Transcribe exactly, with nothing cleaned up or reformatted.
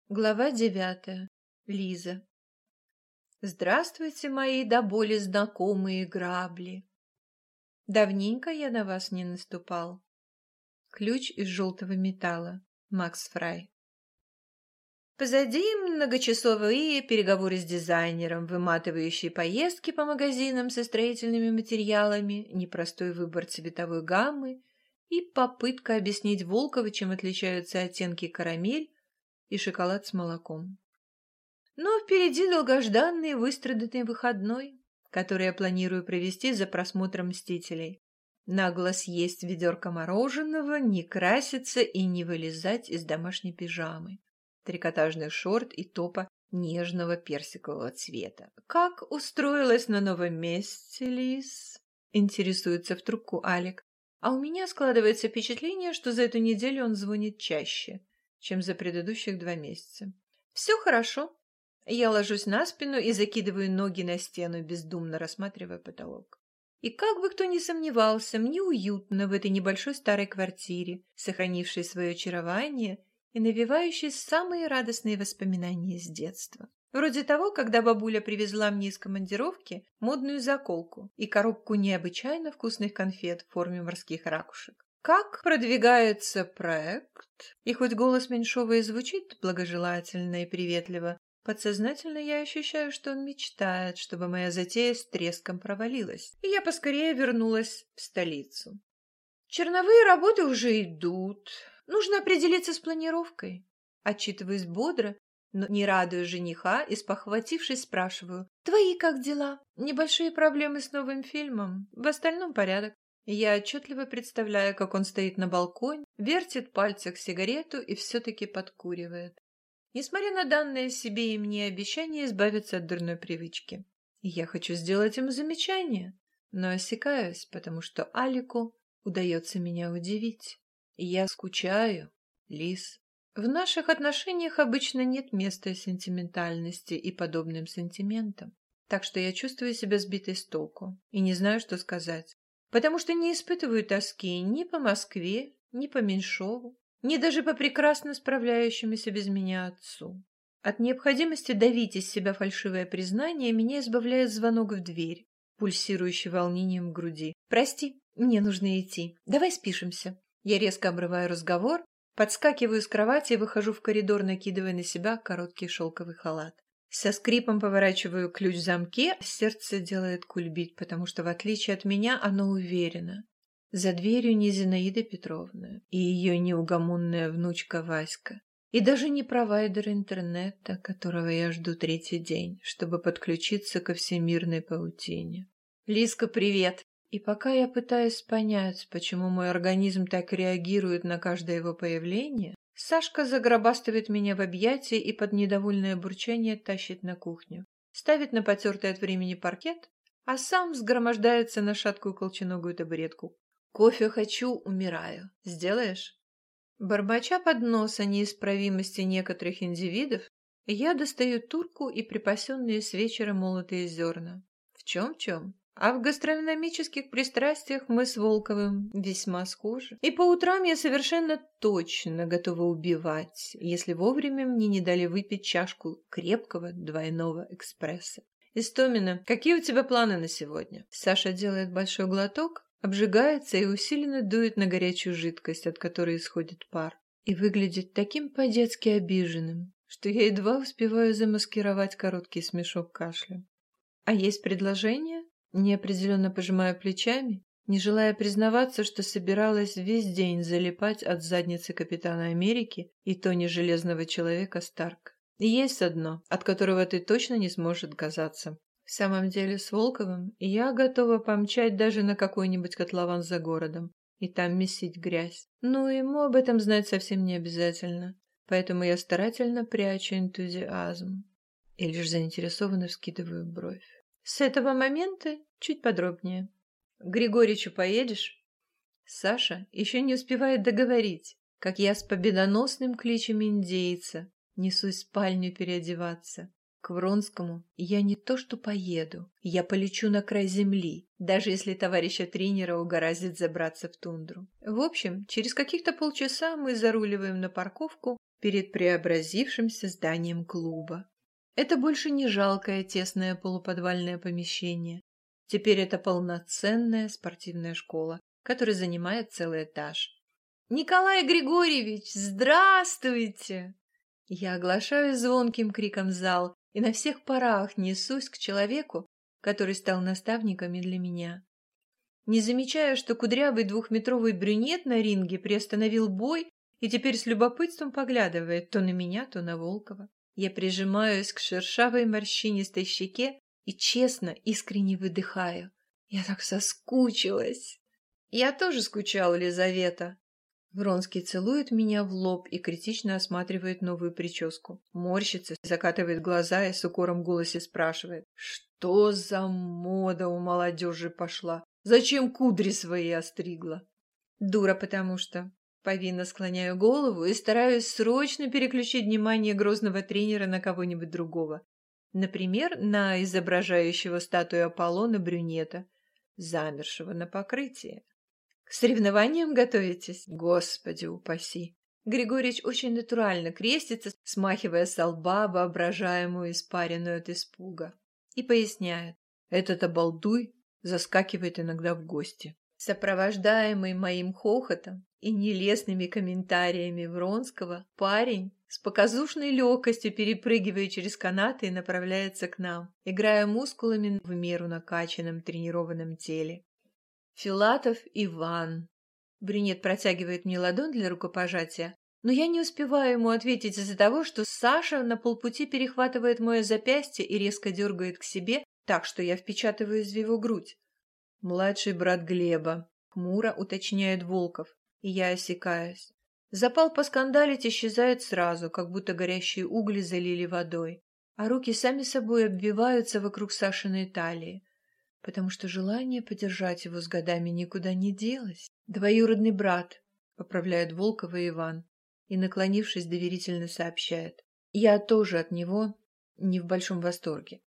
Глава девятая. Лиза. Здравствуйте, мои до боли знакомые грабли. Давненько я на вас не наступал. Ключ из желтого металла. Макс Фрай. Позади многочасовые переговоры с дизайнером, выматывающие поездки по магазинам со строительными материалами, непростой выбор цветовой гаммы и попытка объяснить Волкову, чем отличаются оттенки карамель и шоколад с молоком. Но впереди долгожданный выстраданный выходной, который я планирую провести за просмотром «Мстителей». Нагло съесть ведерко мороженого, не краситься и не вылезать из домашней пижамы, трикотажных шорт и топа нежного персикового цвета. «Как устроилась на новом месте, Лиз?» — интересуется в трубку Алик. А у меня складывается впечатление, что за эту неделю он звонит чаще, чем за предыдущих два месяца. «Все хорошо». Я ложусь на спину и закидываю ноги на стену, бездумно рассматривая потолок. И как бы кто ни сомневался, мне уютно в этой небольшой старой квартире, сохранившей свое очарование и навевающей самые радостные воспоминания с детства. Вроде того, когда бабуля привезла мне из командировки модную заколку и коробку необычайно вкусных конфет в форме морских ракушек. Как продвигается проект? И хоть голос Меньшова и звучит благожелательно и приветливо, подсознательно я ощущаю, что он мечтает, чтобы моя затея с треском провалилась, и я поскорее вернулась в столицу. Черновые работы уже идут. Нужно определиться с планировкой. Отчитываюсь бодро, но не радуя жениха и, спохватившись, спрашиваю: «Твои как дела? Небольшие проблемы с новым фильмом. В остальном порядок». Я отчетливо представляю, как он стоит на балконе, вертит в пальцах сигарету и все-таки подкуривает. Несмотря на данное себе и мне обещание избавиться от дурной привычки. Я хочу сделать ему замечание, но осекаюсь, потому что Алику удается меня удивить. Я скучаю, Лиз. В наших отношениях обычно нет места сентиментальности и подобным сантиментам, так что я чувствую себя сбитой с толку и не знаю, что сказать, потому что не испытываю тоски ни по Москве, ни по Меньшову, ни даже по прекрасно справляющемуся без меня отцу. От необходимости давить из себя фальшивое признание меня избавляет звонок в дверь, пульсирующий волнением в груди. «Прости, мне нужно идти. Давай спишемся». Я резко обрываю разговор, подскакиваю с кровати и выхожу в коридор, накидывая на себя короткий шелковый халат. Со скрипом поворачиваю ключ в замке, сердце делает кульбит, потому что, в отличие от меня, оно уверено. За дверью не Зинаида Петровна и ее неугомонная внучка Васька, и даже не провайдер интернета, которого я жду третий день, чтобы подключиться ко всемирной паутине. «Лизка, привет!» И пока я пытаюсь понять, почему мой организм так реагирует на каждое его появление, Сашка загробастывает меня в объятия и под недовольное бурчание тащит на кухню, ставит на потертый от времени паркет, а сам взгромождается на шаткую колченогую табуретку. «Кофе хочу, умираю. Сделаешь?» Бормоча под нос о неисправимости некоторых индивидов, я достаю турку и припасенные с вечера молотые зерна. В чем-чем? А в гастрономических пристрастиях мы с Волковым весьма схожи. И по утрам я совершенно точно готова убивать, если вовремя мне не дали выпить чашку крепкого двойного экспресса. «Истомина, какие у тебя планы на сегодня?» Саша делает большой глоток, обжигается и усиленно дует на горячую жидкость, от которой исходит пар, и выглядит таким по-детски обиженным, что я едва успеваю замаскировать короткий смешок кашля. «А есть предложение?» Неопределенно пожимаю плечами, не желая признаваться, что собиралась весь день залипать от задницы Капитана Америки и Тони Железного Человека Старка. «Есть одно, от которого ты точно не сможешь отказаться. В самом деле, с Волковым я готова помчать даже на какой-нибудь котлован за городом и там месить грязь. Но ему об этом знать совсем не обязательно, поэтому я старательно прячу энтузиазм и лишь заинтересованно вскидываю бровь. С этого момента чуть подробнее. К Григоричу поедешь?» Саша еще не успевает договорить, как я с победоносным кличем индейца несусь в спальню переодеваться. К Вронскому я не то что поеду, я полечу на край земли, даже если товарища тренера угораздит забраться в тундру. В общем, через каких-то полчаса мы заруливаем на парковку перед преобразившимся зданием клуба. Это больше не жалкое тесное полуподвальное помещение. Теперь это полноценная спортивная школа, которая занимает целый этаж. «Николай Григорьевич, здравствуйте!» Я оглашаю звонким криком зал и на всех парах несусь к человеку, который стал наставником и для меня. Не замечая, что кудрявый двухметровый брюнет на ринге приостановил бой и теперь с любопытством поглядывает то на меня, то на Волкова. Я прижимаюсь к шершавой морщинистой щеке и честно, искренне выдыхаю. Я так соскучилась. Я тоже скучала, Лизавета. Вронский целует меня в лоб и критично осматривает новую прическу. Морщится, закатывает глаза и с укором в голосе спрашивает: «Что за мода у молодежи пошла? Зачем кудри свои остригла?» «Дура, потому что...» Повинно склоняю голову и стараюсь срочно переключить внимание грозного тренера на кого-нибудь другого. Например, на изображающего статую Аполлона брюнета, замершего на покрытии. «К соревнованиям готовитесь? Господи упаси!» Григорьевич очень натурально крестится, смахивая со лба воображаемую испаренную от испуга. И поясняет: «Этот обалдуй заскакивает иногда в гости». Сопровождаемый моим хохотом и нелестными комментариями Вронского, парень с показушной легкостью перепрыгивает через канаты и направляется к нам, играя мускулами в меру накачанном тренированном теле. Филатов Иван. Брюнет протягивает мне ладонь для рукопожатия, но я не успеваю ему ответить из-за того, что Саша на полпути перехватывает мое запястье и резко дергает к себе, так что я впечатываюсь в его грудь. «Младший брат Глеба», — хмуро уточняет Волков, и я осекаюсь. Запал поскандалить исчезает сразу, как будто горящие угли залили водой, а руки сами собой обвиваются вокруг Сашиной талии, потому что желание подержать его с годами никуда не делось. «Двоюродный брат», — поправляет Волкова Иван, и, наклонившись, доверительно сообщает: «Я тоже от него не в большом восторге».